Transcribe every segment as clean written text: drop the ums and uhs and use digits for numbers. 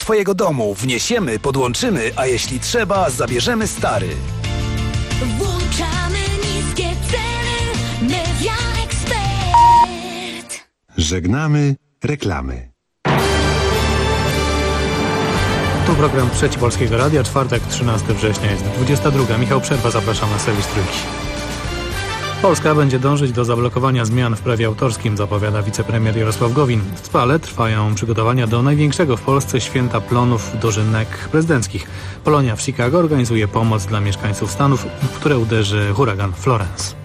twojego domu. Wniesiemy, podłączymy, a jeśli trzeba, zabierzemy stary. Włączamy niskie ceny. Media Expert. Żegnamy reklamy. Tu program Trzeci Polskiego Radia, czwartek, 13 września, jest 22. Michał Przerwa, zapraszam na serwis Trójki. Polska będzie dążyć do zablokowania zmian w prawie autorskim, zapowiada wicepremier Jarosław Gowin. W Trwale trwają przygotowania do największego w Polsce święta plonów dożynek prezydenckich. Polonia w Chicago organizuje pomoc dla mieszkańców Stanów, w które uderzy huragan Florence.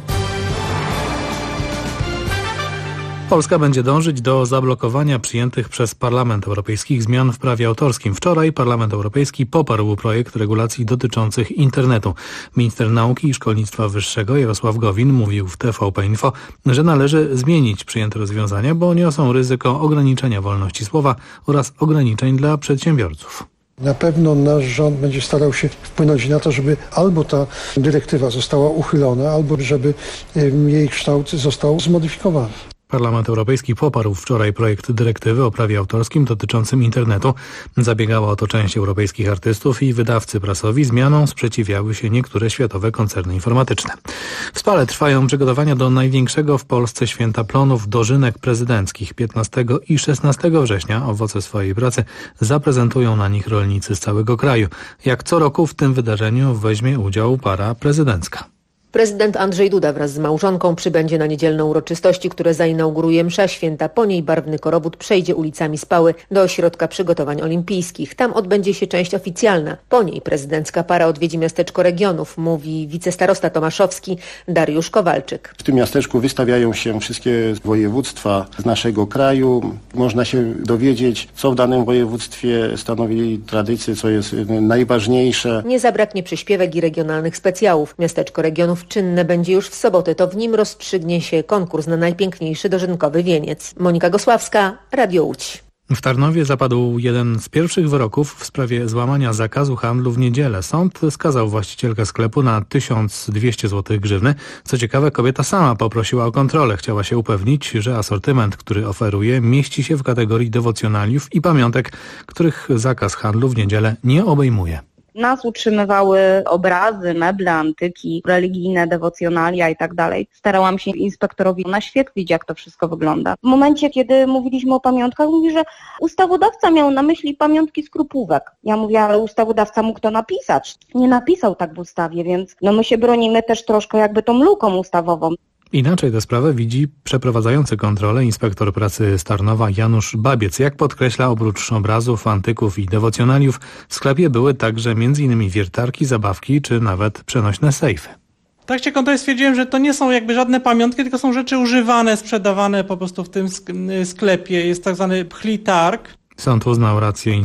Polska będzie dążyć do zablokowania przyjętych przez Parlament Europejski zmian w prawie autorskim. Wczoraj Parlament Europejski poparł projekt regulacji dotyczących internetu. Minister Nauki i Szkolnictwa Wyższego Jarosław Gowin mówił w TVP Info, że należy zmienić przyjęte rozwiązania, bo niosą ryzyko ograniczenia wolności słowa oraz ograniczeń dla przedsiębiorców. Na pewno nasz rząd będzie starał się wpłynąć na to, żeby albo ta dyrektywa została uchylona, albo żeby jej kształt został zmodyfikowany. Parlament Europejski poparł wczoraj projekt dyrektywy o prawie autorskim dotyczącym internetu. Zabiegała o to część europejskich artystów i wydawcy prasowi. Zmianom sprzeciwiały się niektóre światowe koncerny informatyczne. W Spale trwają przygotowania do największego w Polsce święta plonów dożynek prezydenckich. 15 i 16 września owoce swojej pracy zaprezentują na nich rolnicy z całego kraju. Jak co roku w tym wydarzeniu weźmie udział para prezydencka. Prezydent Andrzej Duda wraz z małżonką przybędzie na niedzielne uroczystości, które zainauguruje msza święta. Po niej barwny korowód przejdzie ulicami Spały do ośrodka przygotowań olimpijskich. Tam odbędzie się część oficjalna. Po niej prezydencka para odwiedzi miasteczko regionów, mówi wicestarosta tomaszowski Dariusz Kowalczyk. W tym miasteczku wystawiają się wszystkie województwa z naszego kraju. Można się dowiedzieć, co w danym województwie stanowi tradycje, co jest najważniejsze. Nie zabraknie przyśpiewek i regionalnych specjałów. Miasteczko regionów czynne będzie już w sobotę. To w nim rozstrzygnie się konkurs na najpiękniejszy dożynkowy wieniec. Monika Gosławska, Radio Łódź. W Tarnowie zapadł jeden z pierwszych wyroków w sprawie złamania zakazu handlu w niedzielę. Sąd skazał właścicielkę sklepu na 1200 zł grzywny. Co ciekawe, kobieta sama poprosiła o kontrolę. Chciała się upewnić, że asortyment, który oferuje, mieści się w kategorii dewocjonaliów i pamiątek, których zakaz handlu w niedzielę nie obejmuje. Nas utrzymywały obrazy, meble, antyki, religijne dewocjonalia i tak dalej. Starałam się inspektorowi naświetlić, jak to wszystko wygląda. W momencie, kiedy mówiliśmy o pamiątkach, mówi, że ustawodawca miał na myśli pamiątki z krupówek. Ja mówię, ale ustawodawca mógł to napisać. Nie napisał tak w ustawie, więc my się bronimy też troszkę jakby tą luką ustawową. Inaczej tę sprawę widzi przeprowadzający kontrolę inspektor pracy z Tarnowa Janusz Babiec. Jak podkreśla, oprócz obrazów, antyków i dewocjonaliów w sklepie były także m.in. wiertarki, zabawki czy nawet przenośne sejfy. W trakcie kontroli stwierdziłem, że to nie są jakby żadne pamiątki, tylko są rzeczy używane, sprzedawane po prostu w tym sklepie. Jest tak zwany pchlitarg. Sąd przyznał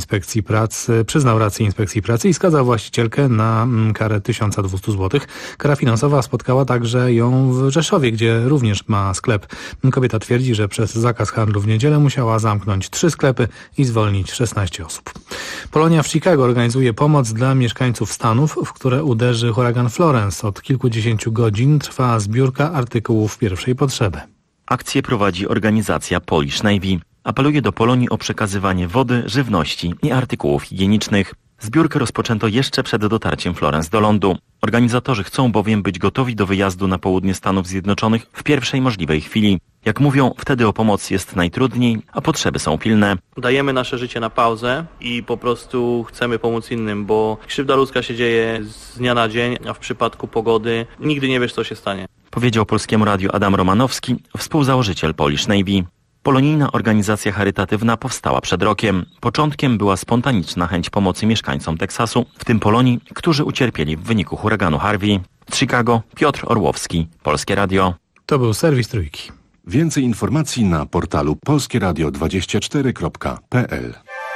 rację Inspekcji Pracy i skazał właścicielkę na karę 1200 zł. Kara finansowa spotkała także ją w Rzeszowie, gdzie również ma sklep. Kobieta twierdzi, że przez zakaz handlu w niedzielę musiała zamknąć 3 sklepy i zwolnić 16 osób. Polonia w Chicago organizuje pomoc dla mieszkańców Stanów, w które uderzy huragan Florence. Od kilkudziesięciu godzin trwa zbiórka artykułów pierwszej potrzeby. Akcję prowadzi organizacja Polish Navy. Apeluje do Polonii o przekazywanie wody, żywności i artykułów higienicznych. Zbiórkę rozpoczęto jeszcze przed dotarciem Florence do lądu. Organizatorzy chcą bowiem być gotowi do wyjazdu na południe Stanów Zjednoczonych w pierwszej możliwej chwili. Jak mówią, wtedy o pomoc jest najtrudniej, a potrzeby są pilne. Dajemy nasze życie na pauzę i po prostu chcemy pomóc innym, bo krzywda ludzka się dzieje z dnia na dzień, a w przypadku pogody nigdy nie wiesz, co się stanie. Powiedział Polskiemu Radiu Adam Romanowski, współzałożyciel Polish Navy. Polonijna organizacja charytatywna powstała przed rokiem. Początkiem była spontaniczna chęć pomocy mieszkańcom Teksasu, w tym Polonii, którzy ucierpieli w wyniku huraganu Harvey. Z Chicago Piotr Orłowski, Polskie Radio. To był serwis Trójki. Więcej informacji na portalu polskieradio24.pl.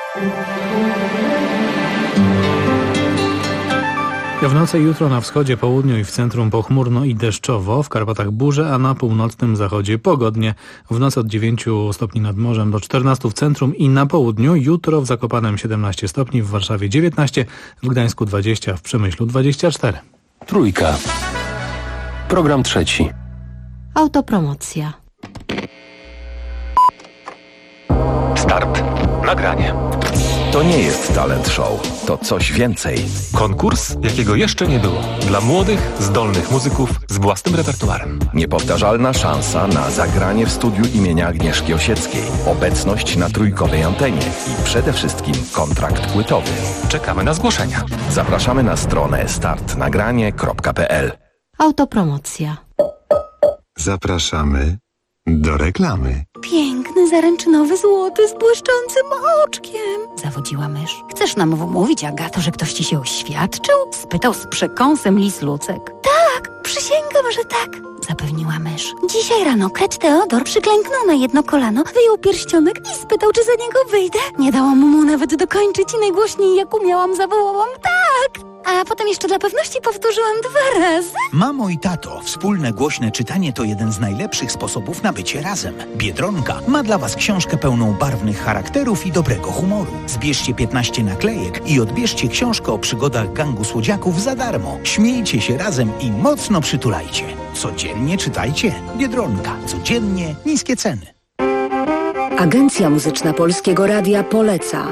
W nocy jutro na wschodzie, południu i w centrum pochmurno i deszczowo, w Karpatach burze, a na północnym zachodzie pogodnie. W nocy od 9 stopni nad morzem do 14 w centrum i na południu. Jutro w Zakopanem 17 stopni, w Warszawie 19, w Gdańsku 20, w Przemyślu 24. Trójka. Program trzeci. Autopromocja. Start. Nagranie. To nie jest talent show, to coś więcej. Konkurs, jakiego jeszcze nie było. Dla młodych, zdolnych muzyków z własnym repertuarem. Niepowtarzalna szansa na zagranie w studiu imienia Agnieszki Osieckiej. Obecność na trójkowej antenie i przede wszystkim kontrakt płytowy. Czekamy na zgłoszenia. Zapraszamy na stronę startnagranie.pl. Autopromocja. Zapraszamy do reklamy. Piękny, zaręczynowy złoty z błyszczącym oczkiem. Zawodziła mysz. Chcesz nam wmówić, Agato, że ktoś ci się oświadczył? Spytał z przekąsem lis Lucek. Tak, przysięgam, że tak, zapewniła mysz. Dzisiaj rano Kret Teodor przyklęknął na jedno kolano, wyjął pierścionek i spytał, czy za niego wyjdę. Nie dałam mu nawet dokończyć i najgłośniej jak umiałam zawołałam tak. A potem jeszcze dla pewności powtórzyłam 2 razy. Mamo i tato, wspólne głośne czytanie to jeden z najlepszych sposobów na bycie razem. Biedronka ma dla Was książkę pełną barwnych charakterów i dobrego humoru. Zbierzcie 15 naklejek i odbierzcie książkę o przygodach gangu słodziaków za darmo. Śmiejcie się razem i mocno przytulajcie. Codziennie czytajcie. Biedronka. Codziennie niskie ceny. Agencja Muzyczna Polskiego Radia poleca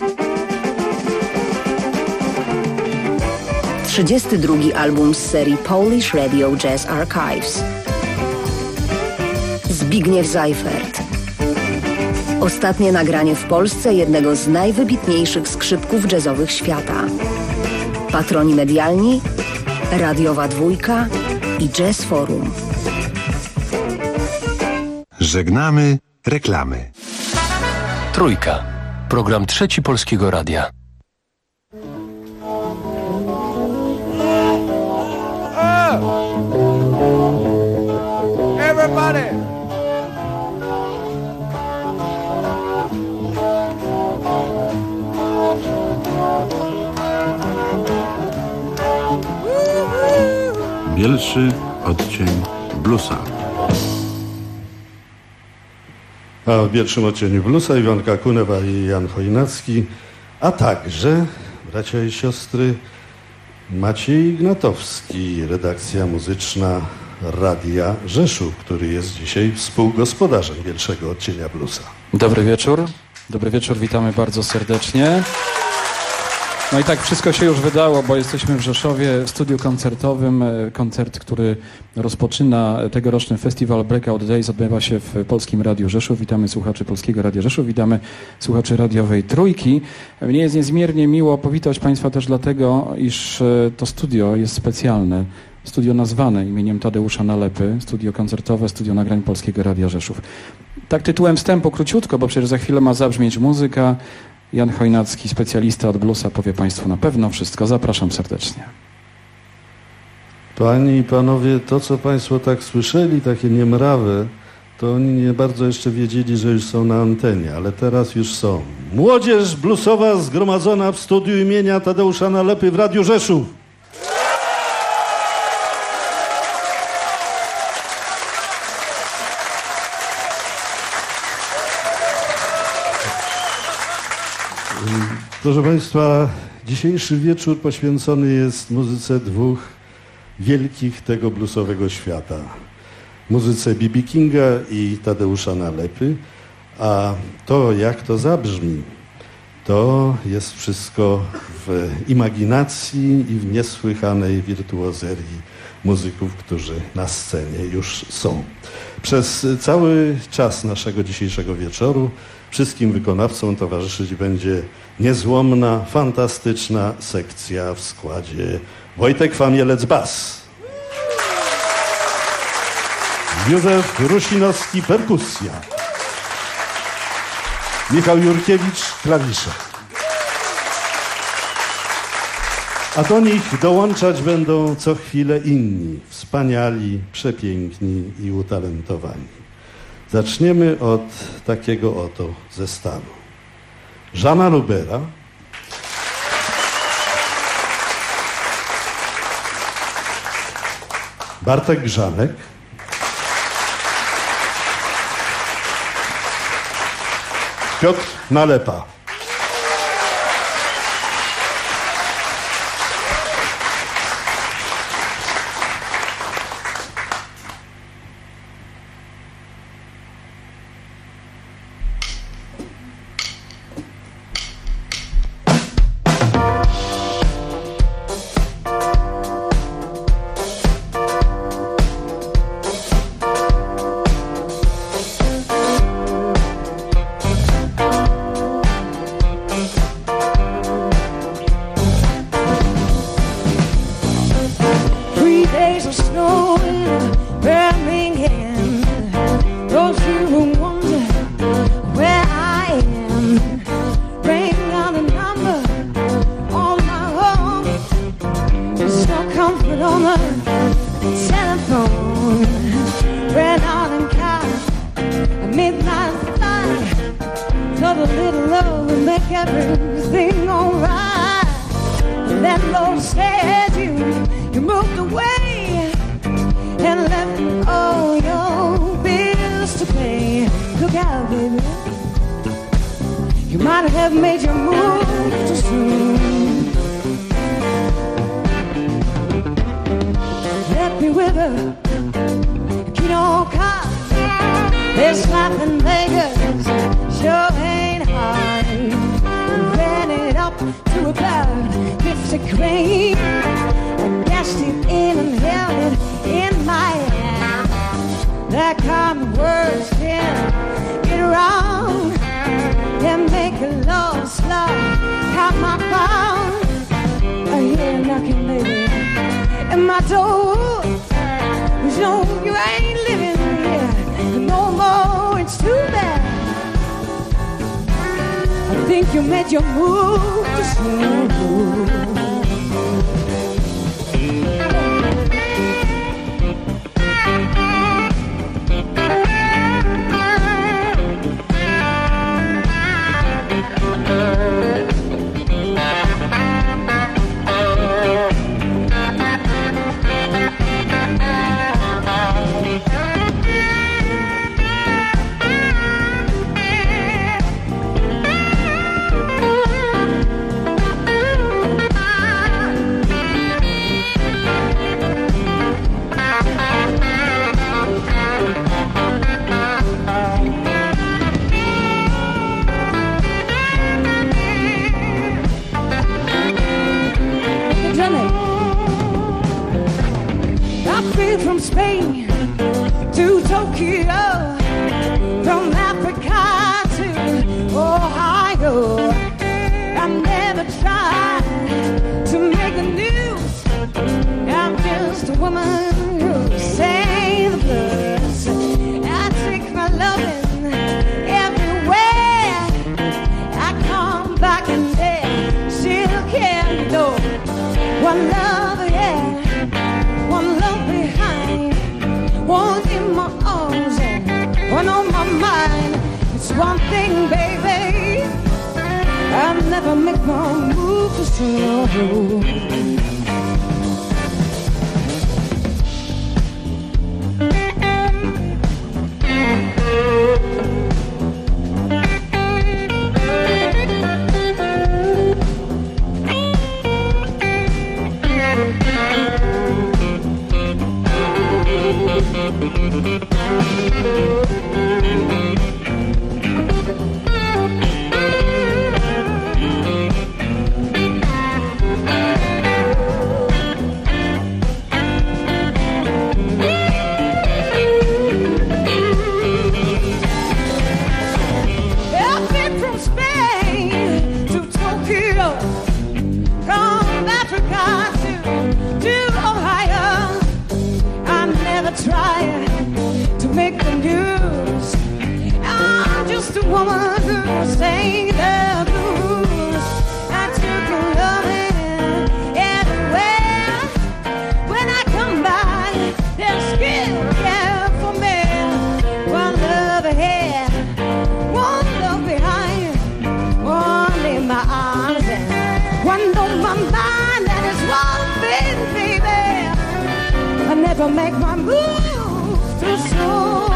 32. album z serii Polish Radio Jazz Archives. Zbigniew Seifert. Ostatnie nagranie w Polsce jednego z najwybitniejszych skrzypków jazzowych świata. Patroni medialni, Radiowa Dwójka i Jazz Forum. Żegnamy reklamy. Trójka. Program Trzeci Polskiego Radia. Everybody! Bielszy odcień bluesa. A w pierwszym odcieniu bluesa Iwonka Kunewa i Jan Chojnacki, a także bracia i siostry Maciej Ignatowski, redakcja muzyczna Radia Rzeszów, który jest dzisiaj współgospodarzem pierwszego odcienia bluesa. Dobry wieczór. Dobry wieczór, witamy bardzo serdecznie. No i tak wszystko się już wydało, bo jesteśmy w Rzeszowie w studiu koncertowym. Koncert, który rozpoczyna tegoroczny festiwal Breakout Days, odbywa się w Polskim Radiu Rzeszów. Witamy słuchaczy Polskiego Radia Rzeszów, witamy słuchaczy radiowej Trójki. Mnie jest niezmiernie miło powitać Państwa też dlatego, iż to studio jest specjalne. Studio nazwane imieniem Tadeusza Nalepy, studio koncertowe, studio nagrań Polskiego Radia Rzeszów. Tak tytułem wstępu króciutko, bo przecież za chwilę ma zabrzmieć muzyka. Jan Chojnacki, specjalista od bluesa, powie Państwu na pewno wszystko. Zapraszam serdecznie. Panie i panowie, to co Państwo tak słyszeli, takie niemrawe, to oni nie bardzo jeszcze wiedzieli, że już są na antenie, ale teraz już są. Młodzież bluesowa zgromadzona w studiu imienia Tadeusza Nalepy w Radiu Rzeszów. Proszę Państwa, dzisiejszy wieczór poświęcony jest muzyce 2 wielkich tego bluesowego świata. Muzyce B.B. Kinga i Tadeusza Nalepy, a to jak to zabrzmi, to jest wszystko w imaginacji i w niesłychanej wirtuozerii muzyków, którzy na scenie już są. Przez cały czas naszego dzisiejszego wieczoru wszystkim wykonawcom towarzyszyć będzie niezłomna, fantastyczna sekcja w składzie Wojtek Famielec bas, Józef Rusinowski perkusja, Michał Jurkiewicz klawisze. A do nich dołączać będą co chwilę inni, wspaniali, przepiękni i utalentowani. Zaczniemy od takiego oto zestawu. Żana Lubera, Bartek Grzanek, Piotr Nalepa. might have made you move too soon. Happy with her, Kino car. This life in Vegas sure ain't hard. Ran it up to a cloud, 50 grain. I dashed it in and held it in my hand. That kind of words can get around and make a love slug count my pound. I hear knocking, baby, at my door. You know you ain't living here no more. It's too bad. I think you made your move too soon. From Spain to Tokyo, from Africa to Ohio, I never tried to make the news. I'm just a woman who sang the blues. I take my loving everywhere. I come back and there, still can't know. One love, yeah, one love behind, one in my arms and one on my mind. It's one thing, baby, I'll never make my move too slow. Never make my move too soon.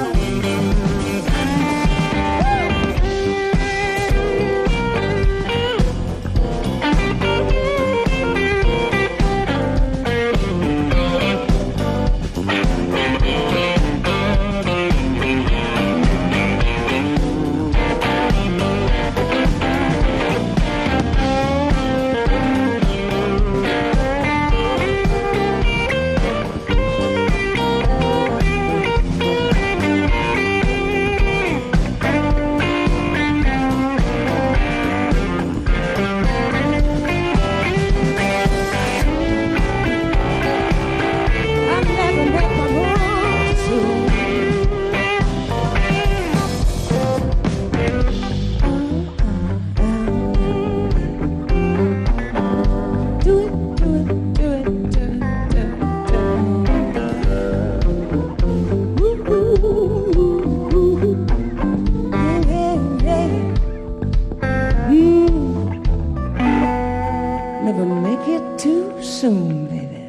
Never make it too soon, baby.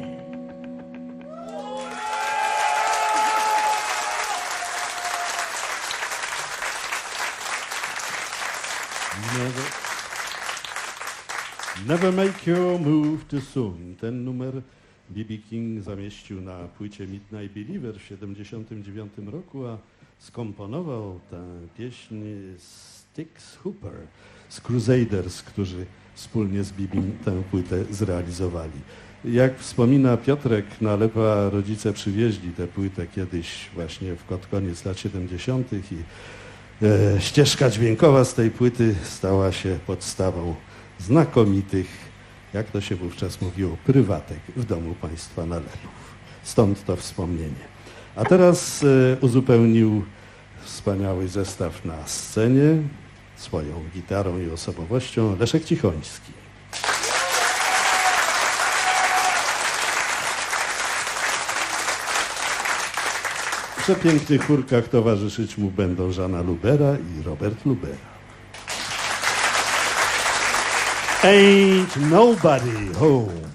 Never Never Make Your Move Too Soon. Ten numer B.B. King zamieścił na płycie Midnight Believer w 1979 roku, a skomponował tę pieśń Styx Hooper z Crusaders, którzy wspólnie z B.B. tę płytę zrealizowali. Jak wspomina Piotrek Nalepa, rodzice przywieźli tę płytę kiedyś właśnie w koniec lat 70. i ścieżka dźwiękowa z tej płyty stała się podstawą znakomitych, jak to się wówczas mówiło, prywatek w domu państwa Nalepów. Stąd to wspomnienie. A teraz uzupełnił wspaniały zestaw na scenie swoją gitarą i osobowością Leszek Cichoński. W przepięknych chórkach towarzyszyć mu będą Żana Lubera i Robert Lubera. Ain't nobody home.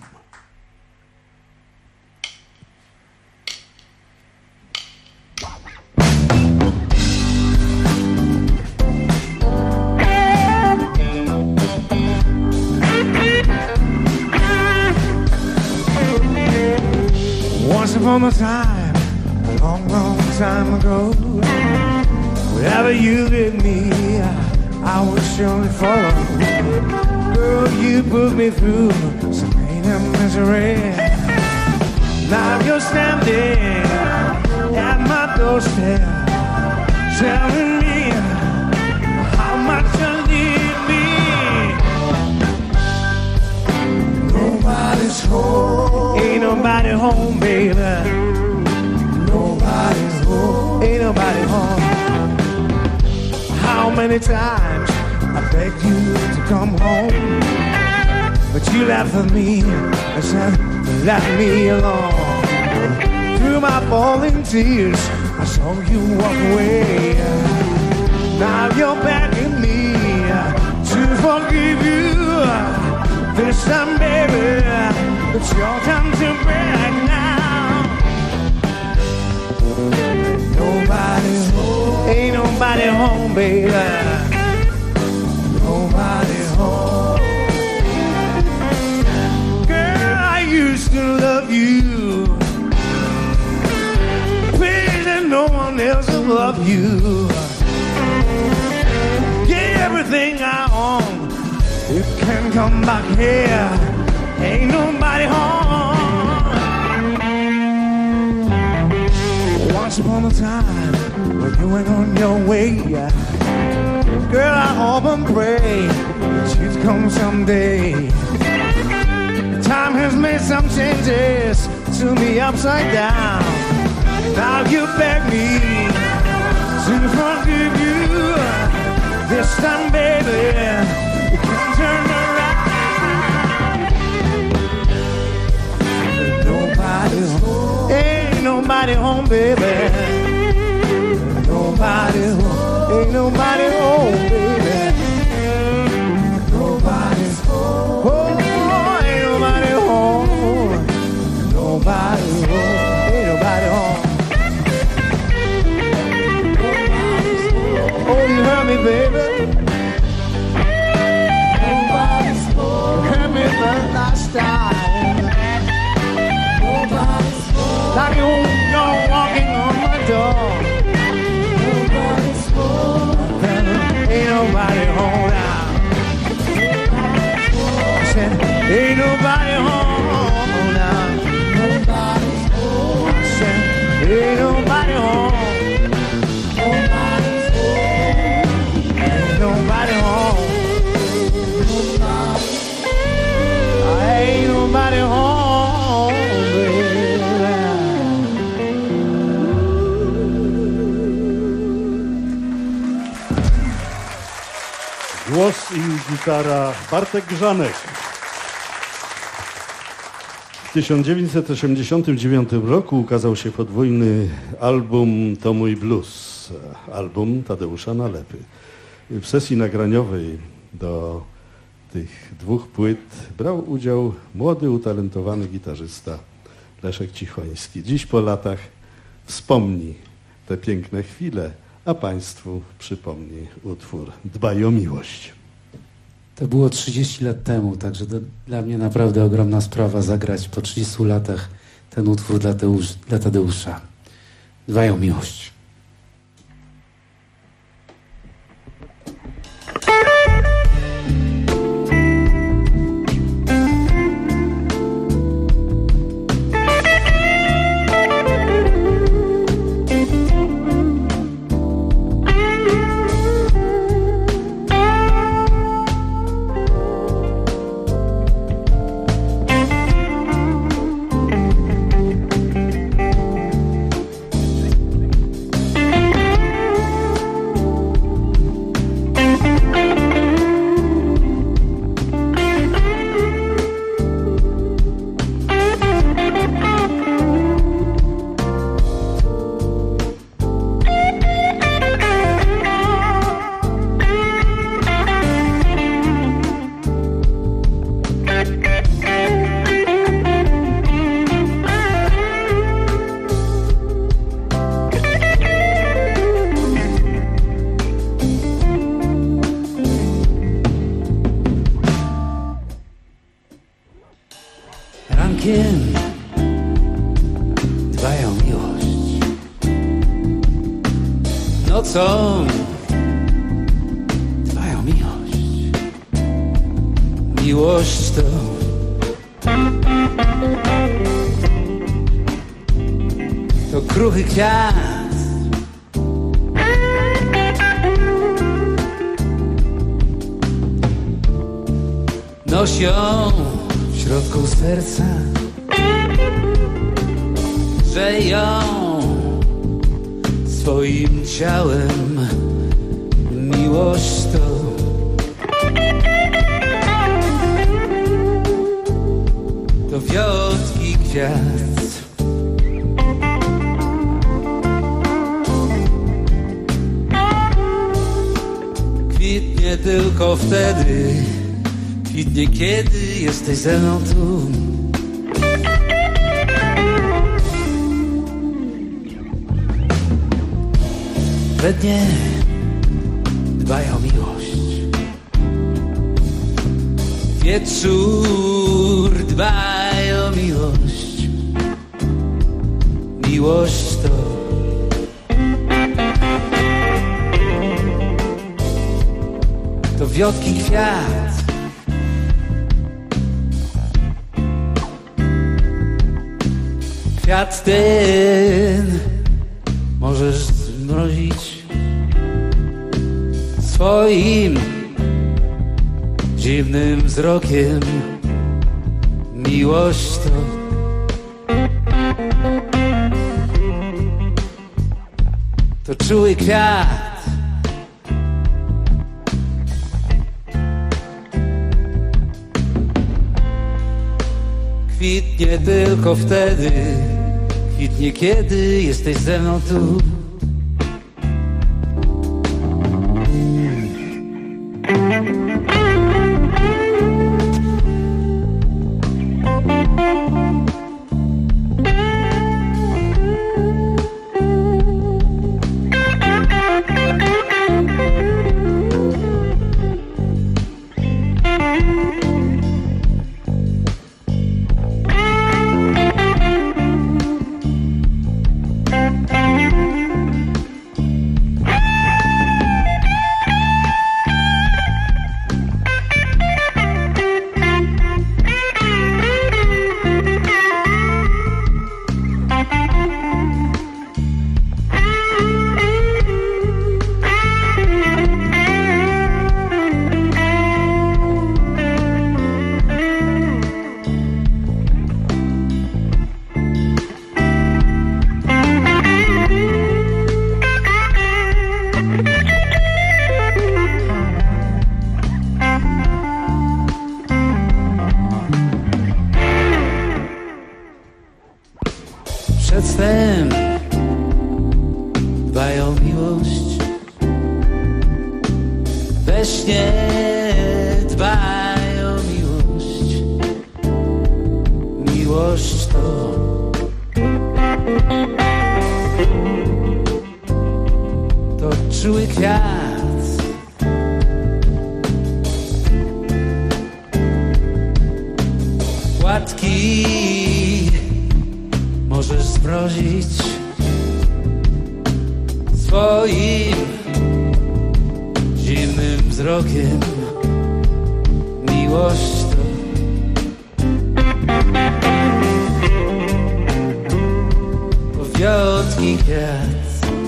Once upon a time, a long, long time ago, wherever you lead me, I will surely follow. Girl, you put me through some pain and misery. Now you're standing at my doorstep, telling me how much you need me. Nobody's home. Ain't nobody home, baby. Nobody's home. Ain't nobody home. How many times I begged you to come home, but you laughed at me and said, let me alone. Through my falling tears, I saw you walk away. Now you're begging me to forgive you. This time, baby, it's your time to break now. Nobody's home. Ain't nobody home, baby. Nobody's home. Girl, I used to love you. Please, no one else will love you. Get everything I own. You can come back here. Ain't nobody home. Once upon a time, when you went on your way, girl, I hope and pray that you'd come someday. Time has made some changes to me upside down. Now you beg me to forgive you. This time, baby, you can turn around. Nobody's home. Ain't nobody home, baby. Nobody's home. Ain't nobody home, baby. Nobody's home. Oh, ain't nobody home. Nobody's home. Ain't nobody home. Oh, you heard me, baby. Nobody's home. You heard me the last time. Nobody's home. Like you know, walking on my door. Nobody's home. Ain't nobody home now. I said, ain't nobody home now. Nobody's home. I said, ain't nobody home. Nobody's home. Ain't nobody home. Ain't nobody home, baby. Głos i gitara Bartek Grzanek. W 1989 roku ukazał się podwójny album To mój blues, album Tadeusza Nalepy. W sesji nagraniowej do tych dwóch płyt brał udział młody, utalentowany gitarzysta Leszek Cichoński. Dziś po latach wspomni te piękne chwile, a Państwu przypomni utwór Dbaj o miłość. To było 30 lat temu, także to dla mnie naprawdę ogromna sprawa zagrać po 30 latach ten utwór dla Tadeusza. Dbają miłość. Rankiem dbają miłość, nocą dbają miłość. Miłość to kruchy kwiat, nosi ją w środku serca, że ją swoim ciałem. Miłość to wiotki kwiat, kwitnie tylko wtedy, kwitnie kiedy jesteś ze mną tu. We dnie dbają miłość, wieczór dbają miłość. Miłość to wiotki kwiat, kwiat ten możesz zmrozić swoim dziwnym wzrokiem. Miłość to czuły kwiat, kwitnie tylko wtedy, kwitnie kiedy jesteś ze mną tu. Przedtem dbają miłość, we śnie dbają miłość. Miłość to czuły kwiat, matki możesz zmrozić swoim zimnym wzrokiem. Miłość to powiotki kwiat.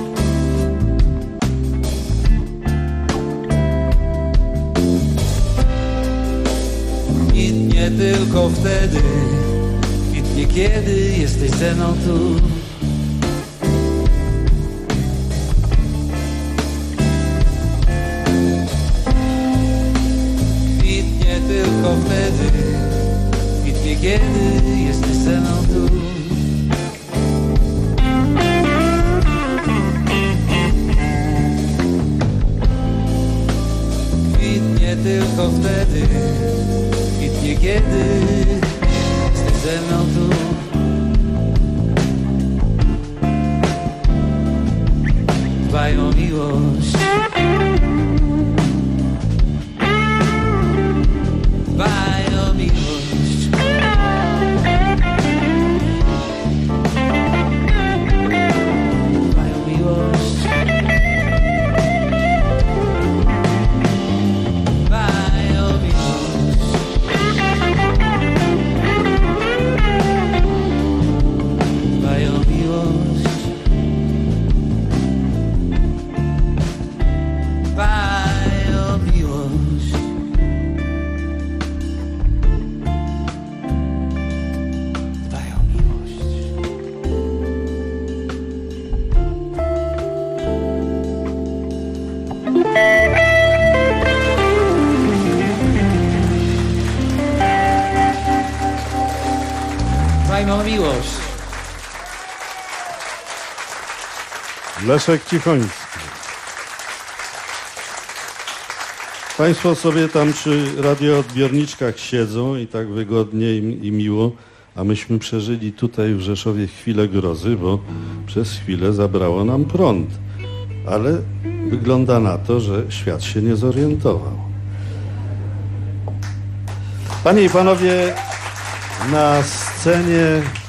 Kwitnie tylko wtedy, kwitnie kiedy jesteś ze mną tu. Kwitnie tylko wtedy, kwitnie kiedy jesteś ze mną tu. Kwitnie tylko wtedy, kwitnie kiedy jesteś ze mną tu. Dbaj o miłość, dbaj o miłość. Dbaj o miłość. Dbaj o miłość. Dbaj o miłość. Dbaj o miłość. Dbaj o miłość. Dbaj o miłość. Leszek Cichoński. Państwo sobie tam przy radioodbiorniczkach siedzą i tak wygodnie i miło, a myśmy przeżyli tutaj w Rzeszowie chwilę grozy, bo przez chwilę zabrało nam prąd. Ale wygląda na to, że świat się nie zorientował. Panie i panowie, na scenie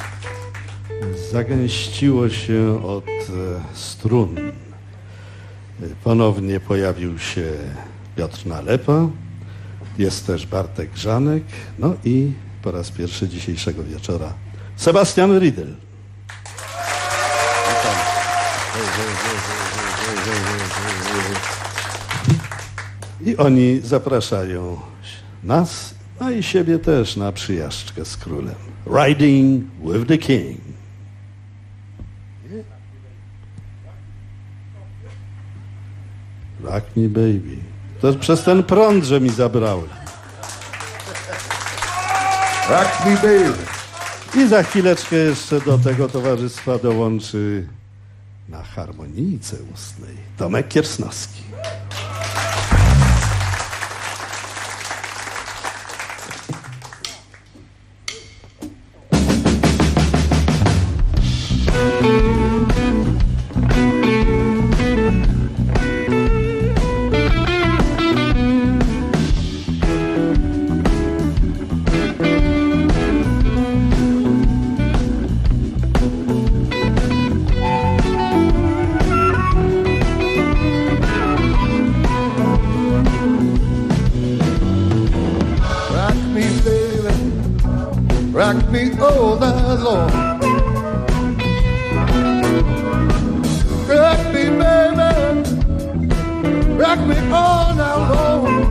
zagęściło się od strun. Ponownie pojawił się Piotr Nalepa, jest też Bartek Grzanek, no i po raz pierwszy dzisiejszego wieczora Sebastian Riedel. I oni zapraszają nas, no i siebie też na przyjażdżkę z królem. Riding with the King. Rock me baby. To przez ten prąd, że mi zabrały. Rock me baby. I za chwileczkę jeszcze do tego towarzystwa dołączy na harmonijce ustnej Tomek Kiersnowski. Rock me all night long. Rock me, baby. Rock me all night long.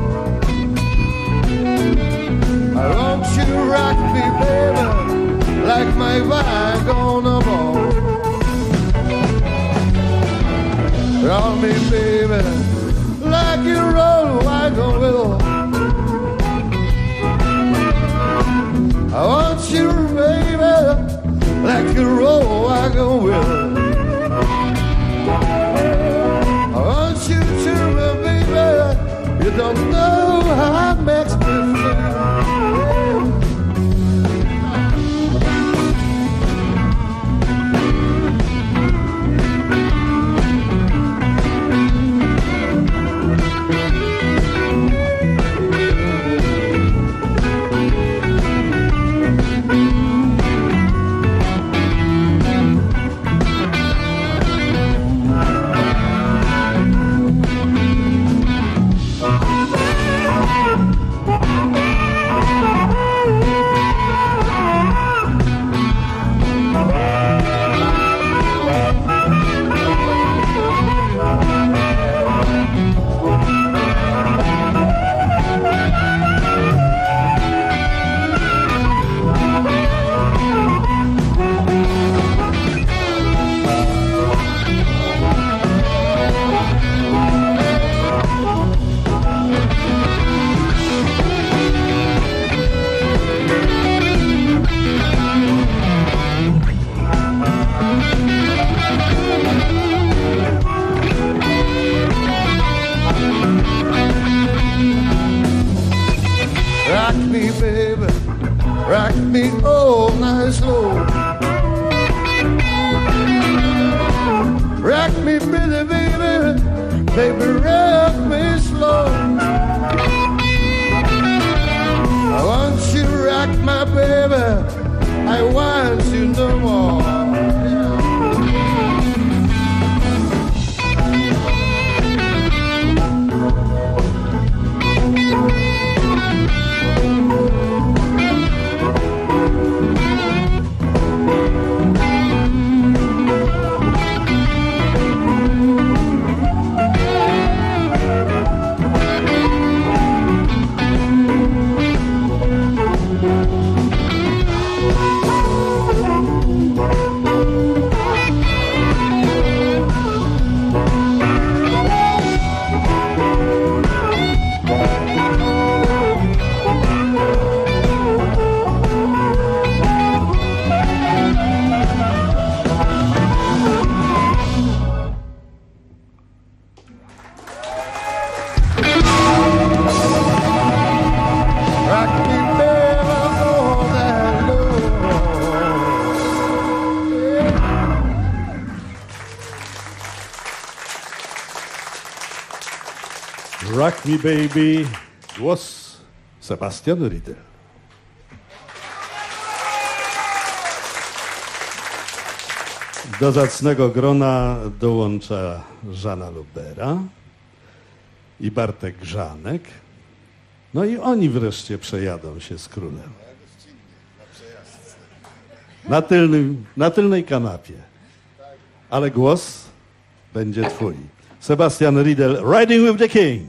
I want you to rock me, baby, like my wagon of all. Rock me, baby, like your old wagon wheel. I want you, baby, like a roll wagon wheel. I want you to, baby, you don't know how it makes me feel. rock me all night slow. Rock me, pretty baby, baby, rock me slow. I want you to rock my baby, I want you no more. Rock Me Baby, głos Sebastian Riedel. Do zacnego grona dołącza Żana Lubera i Bartek Grzanek. No i oni wreszcie przejadą się z królem. Na tylnej kanapie. Ale głos będzie twój. Sebastian Riedel, Riding with the King.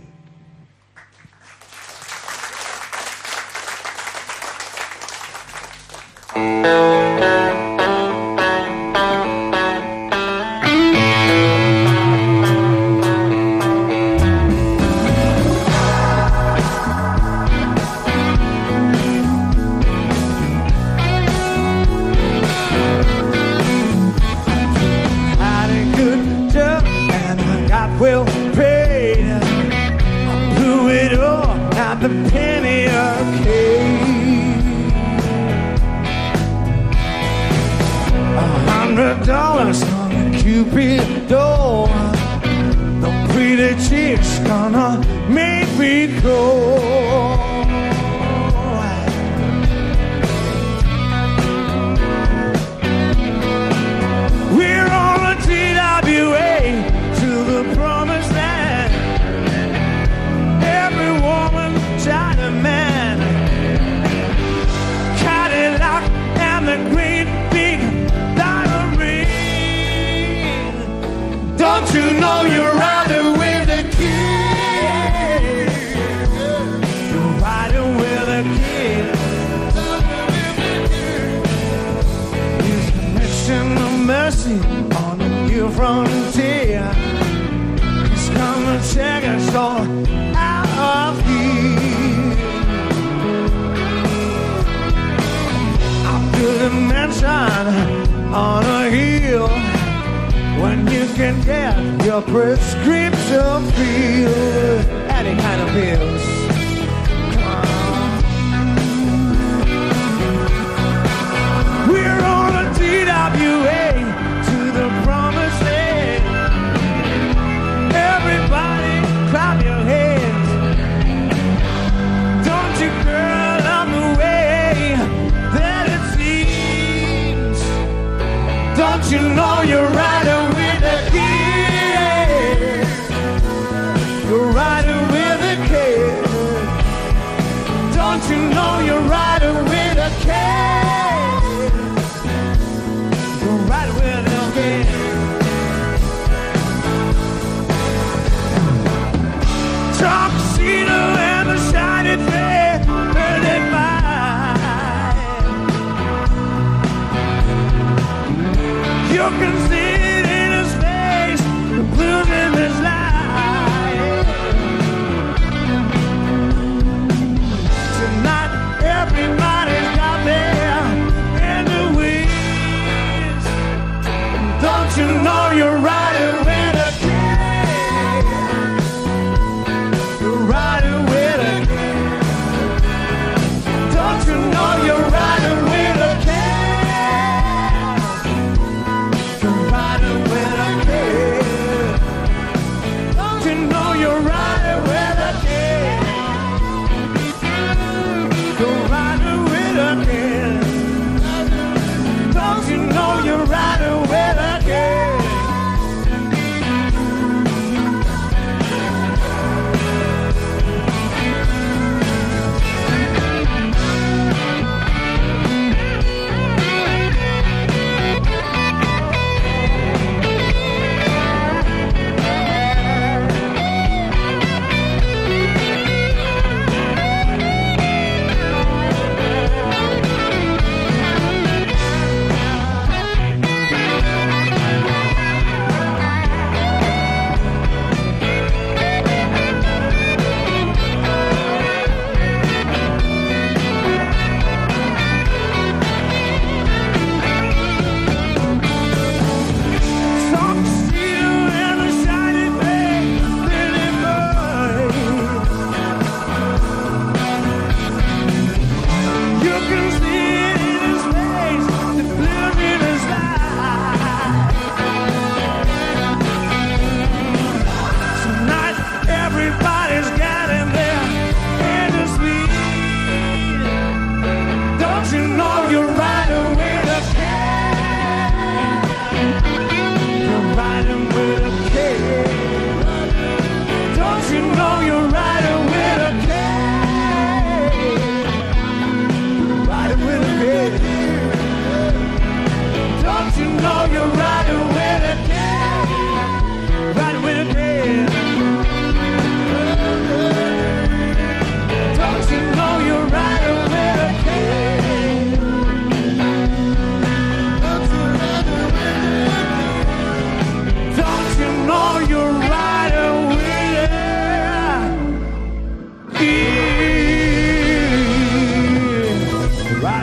You're riding with a kid.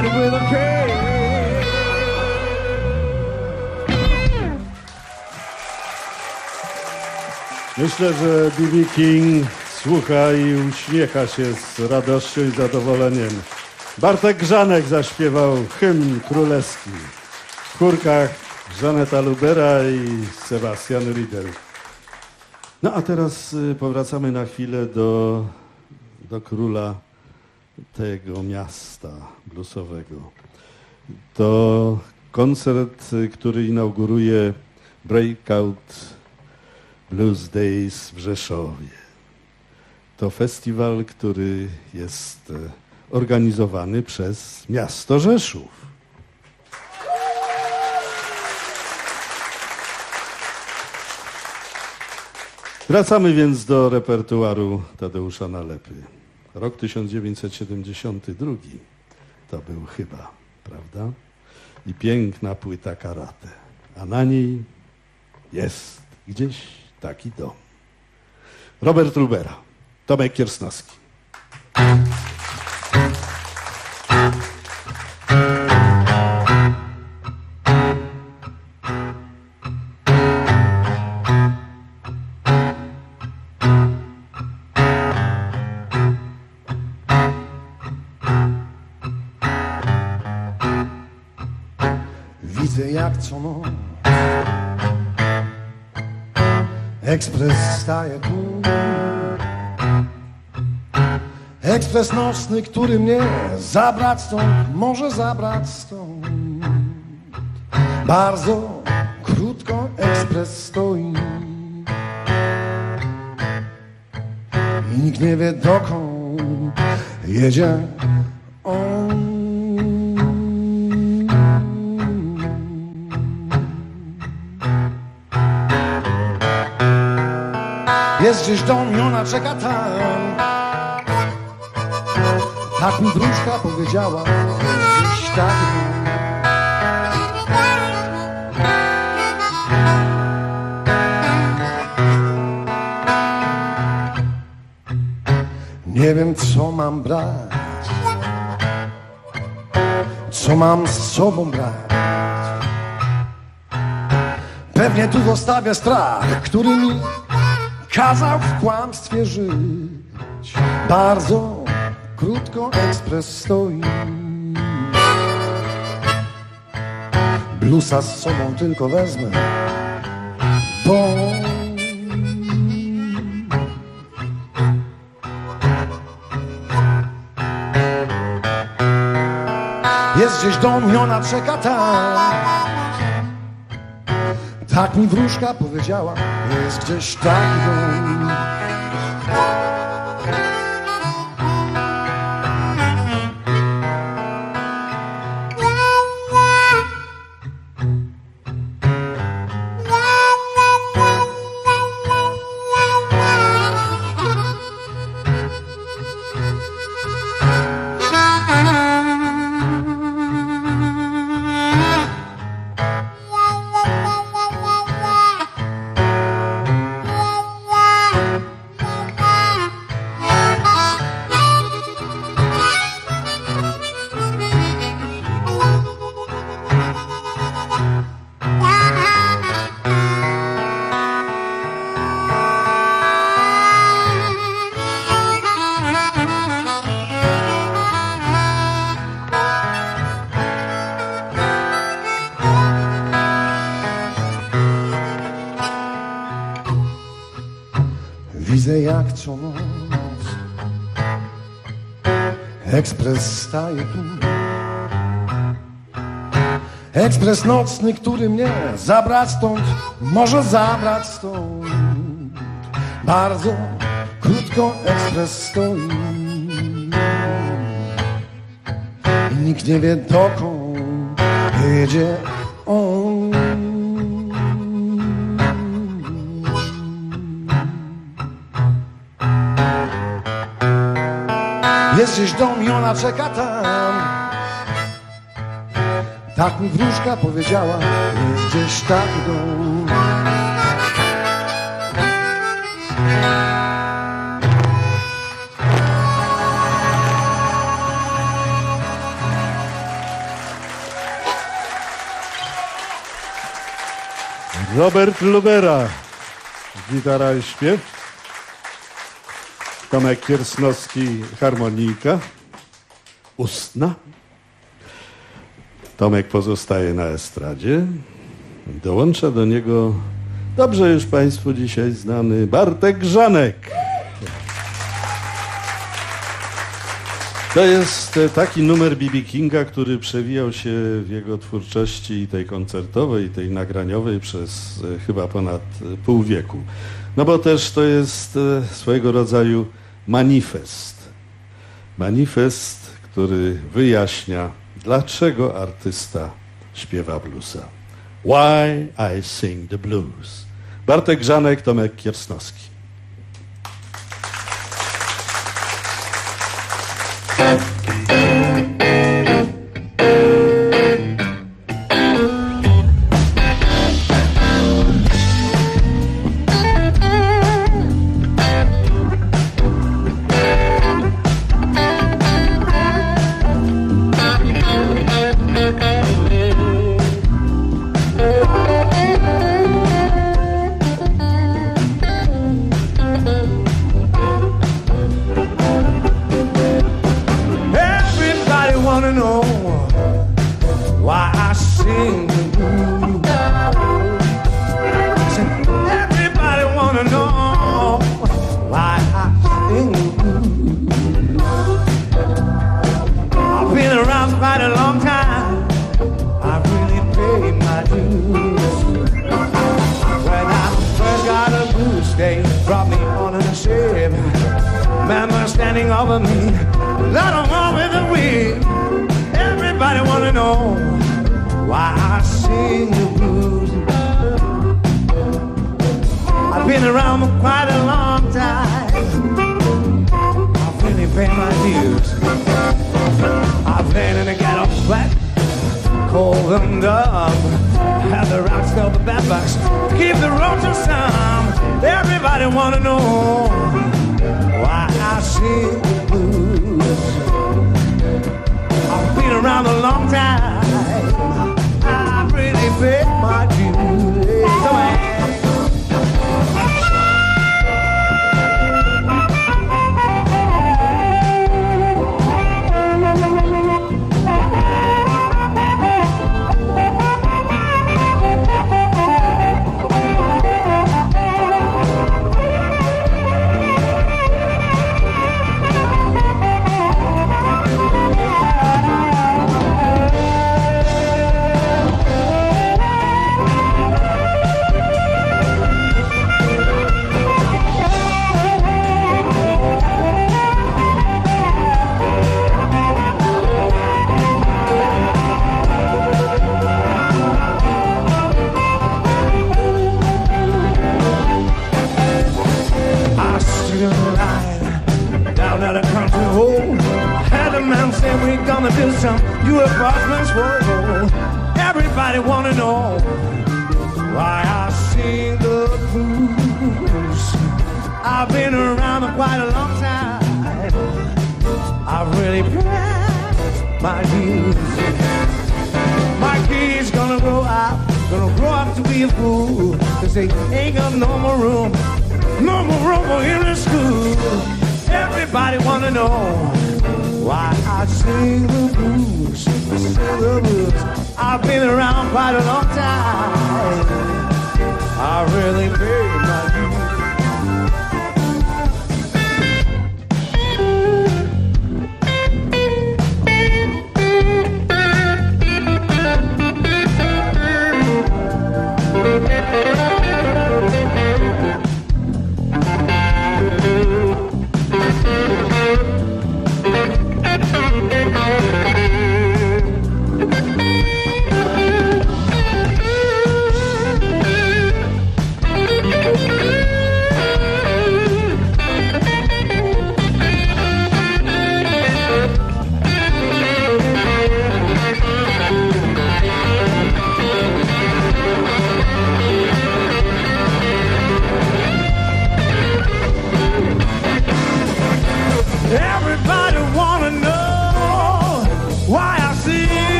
Ride with a K. Myślę, że B.B. King słucha i uśmiecha się z radością i zadowoleniem. Bartek Grzanek zaśpiewał hymn królewski. W chórkach Żaneta Lubera i Sebastian Riedel. No a teraz powracamy na chwilę do króla tego miasta bluesowego. To koncert, który inauguruje Breakout Blues Days w Rzeszowie. To festiwal, który jest organizowany przez miasto Rzeszów. Wracamy więc do repertuaru Tadeusza Nalepy. Rok 1972 to był chyba, prawda? I piękna płyta Karate. A na niej jest gdzieś taki dom. Robert Lubera, Tomek Kiersnowski. Widzę jak co noc ekspres staje tu. Ekspres nocny, który mnie zabrać stąd, może zabrać stąd. Bardzo krótko ekspres stoi i nikt nie wie dokąd jedzie on. Jest gdzieś dom i ona czeka tam. Tak mi wróżka powiedziała, gdzieś tak. Nie wiem co mam brać, co mam z sobą brać. Pewnie tu zostawię strach, który mi kazał w kłamstwie żyć. Bardzo krótko ekspres stoi. Bluesa z sobą tylko wezmę, bo jest gdzieś dom i ona czeka tam. Tak mi wróżka powiedziała, jest gdzieś taki dom. Widzę jak co noc ekspres staje tu. Ekspres nocny, który mnie zabrać stąd, może zabrać stąd. Bardzo krótko ekspres stoi i nikt nie wie dokąd jedzie on. Jest gdzieś dom i ona czeka tam. Tak mi wróżka powiedziała, jest gdzieś taki dom. Robert Lubera, gitara i śpiew. Tomek Kiersnowski, harmonika ustna. Tomek pozostaje na estradzie. Dołącza do niego dobrze już Państwu dzisiaj znany Bartek Grzanek. To jest taki numer B.B. Kinga, który przewijał się w jego twórczości i tej koncertowej, i tej nagraniowej przez chyba ponad pół wieku. No bo też to jest swojego rodzaju manifest. Manifest, który wyjaśnia, dlaczego artysta śpiewa bluesa. Why I sing the blues. Bartek Grzanek, Tomek Kiersnowski.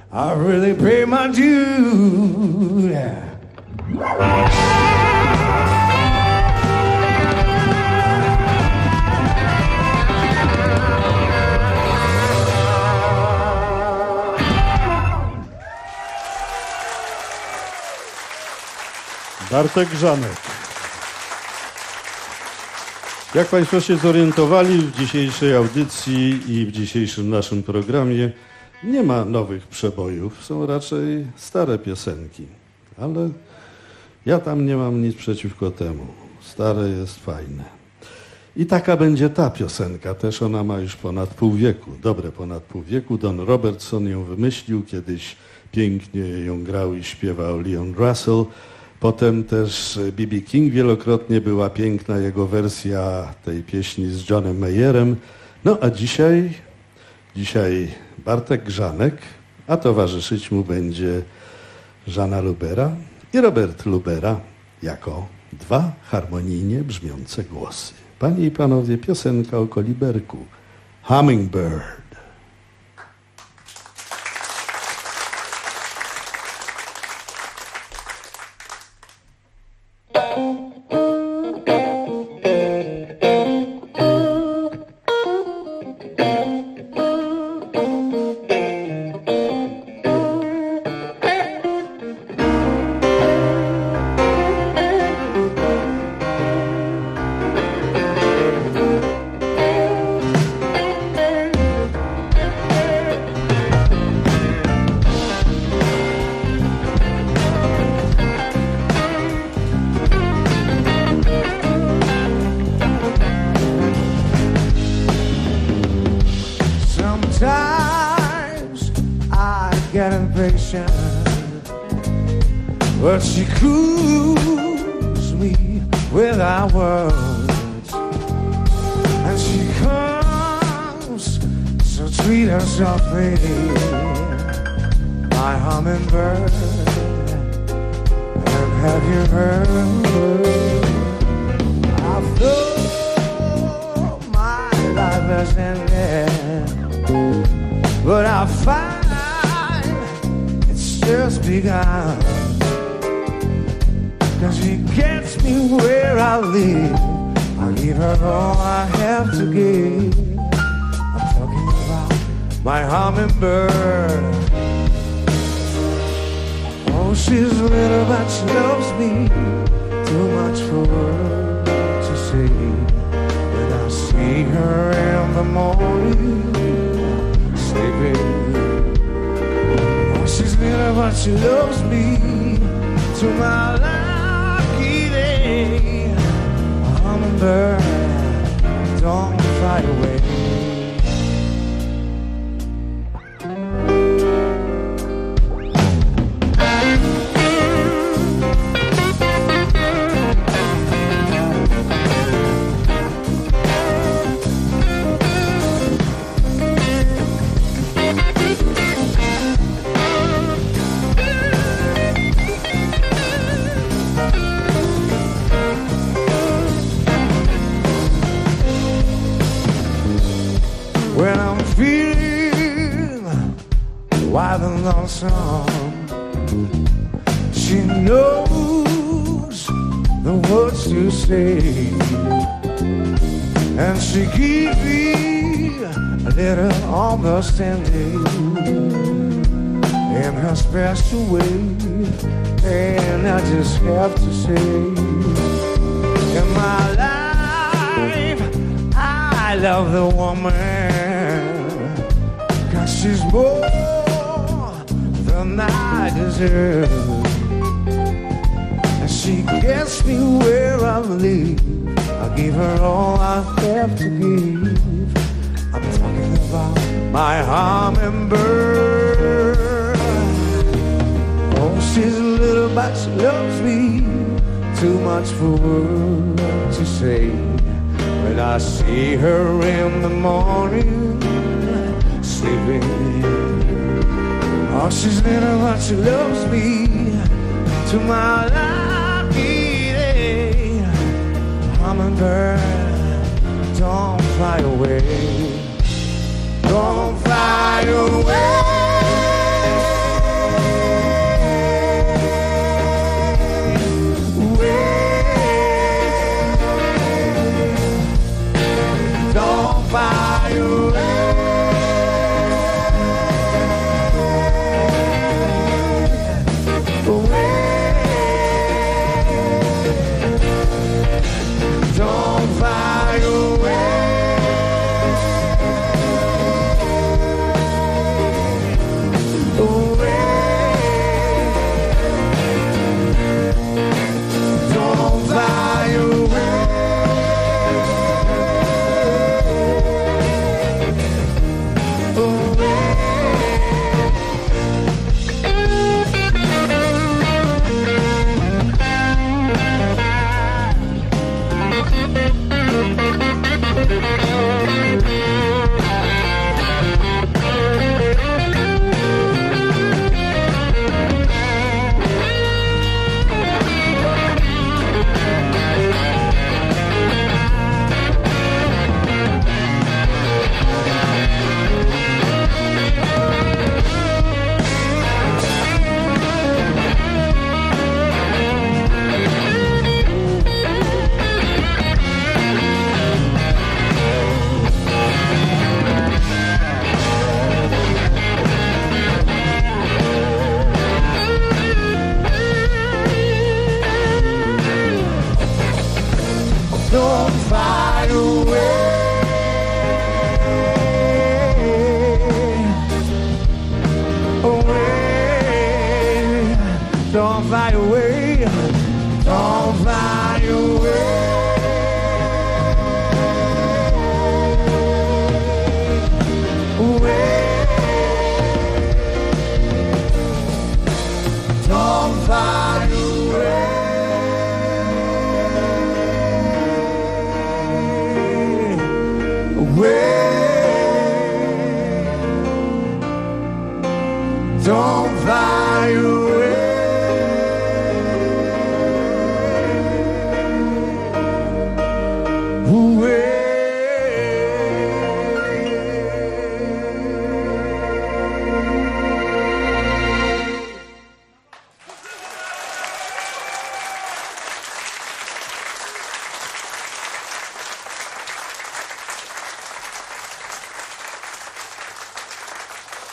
I really pay my dues. Bartek Grzanek. Jak Państwo się zorientowali, w dzisiejszej audycji i w dzisiejszym naszym programie nie ma nowych przebojów, są raczej stare piosenki, ale ja tam nie mam nic przeciwko temu. Stare jest fajne. I taka będzie ta piosenka, też ona ma już ponad pół wieku, dobre ponad pół wieku. Don Robertson ją wymyślił, kiedyś pięknie ją grał i śpiewał Leon Russell. Potem też B.B. King wielokrotnie, była piękna jego wersja tej pieśni z Johnem Mayerem. No a dzisiaj Bartek Grzanek, a towarzyszyć mu będzie Żana Lubera i Robert Lubera jako dwa harmonijnie brzmiące głosy. Panie i panowie, piosenka o koliberku, Hummingbird. But she cools me without words, and she comes so sweet and softly, my hummingbird. And have you heard? I thought my life has ended, but I find it's just begun. 'Cause she gets me where I live. I give her all I have to give. I'm talking about my hummingbird. Oh, she's little but she loves me too much for words to say. When I see her in the morning sleeping. Oh, she's little but she loves me to my life. Hummingbird, don't fly away. When I'm feeling wild and lonesome, she knows the words to say, and she gives me a little understanding in her special way. And I just have to say, in my life I love the woman, 'cause she's more than I deserve, and she gets me where I live. I give her all I have to give. I'm talking about my hummingbird. Oh, she's little but she loves me too much for words to say. When I see her in the morning sleeping. Oh, she's little but she loves me to my lucky day. Hummingbird, don't fly away. Don't fly away.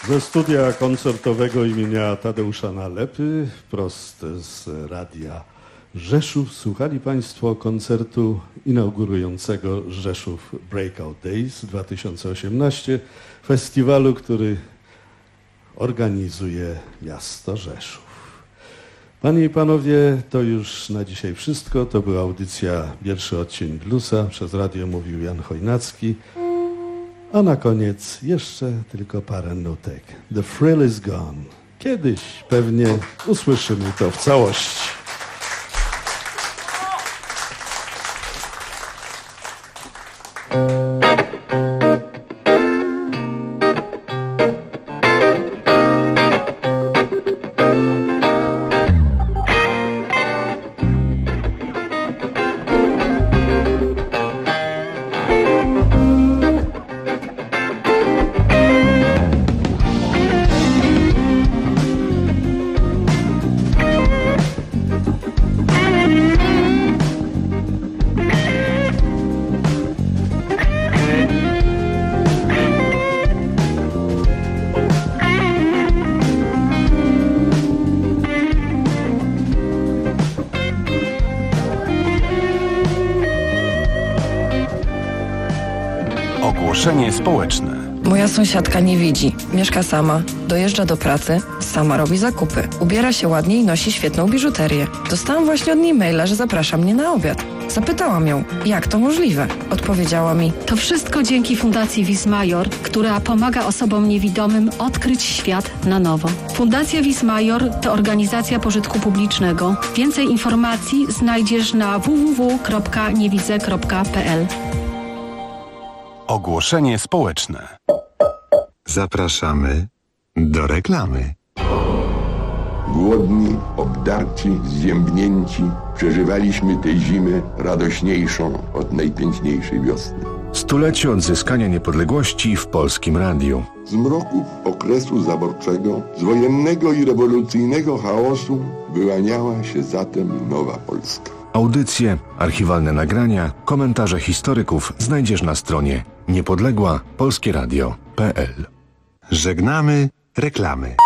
Ze studia koncertowego imienia Tadeusza Nalepy, wprost z Radia Rzeszów, słuchali Państwo koncertu inaugurującego Rzeszów Breakout Days 2018, festiwalu, który organizuje miasto Rzeszów. Panie i Panowie, to już na dzisiaj wszystko. To była audycja Pierwszy odcień bluesa. Przez radio mówił Jan Chojnacki. A na koniec jeszcze tylko parę nutek. The thrill is gone. Kiedyś pewnie usłyszymy to w całości. Ogłoszenie społeczne. Moja sąsiadka nie widzi. Mieszka sama, dojeżdża do pracy, sama robi zakupy, ubiera się ładnie i nosi świetną biżuterię. Dostałam właśnie od niej maila, że zaprasza mnie na obiad. Zapytałam ją, jak to możliwe? Odpowiedziała mi: to wszystko dzięki Fundacji Wismajor, która pomaga osobom niewidomym odkryć świat na nowo. Fundacja Wismajor to organizacja pożytku publicznego. Więcej informacji znajdziesz na www.niewidze.pl. Ogłoszenie społeczne. Zapraszamy do reklamy. Głodni, obdarci, zziębnięci, przeżywaliśmy tę zimę radośniejszą od najpiękniejszej wiosny. Stulecie odzyskania niepodległości w Polskim Radiu. Z mroków okresu zaborczego, z wojennego i rewolucyjnego chaosu wyłaniała się zatem nowa Polska. Audycje, archiwalne nagrania, komentarze historyków znajdziesz na stronie niepodległapolskieradio.pl. Żegnamy reklamy.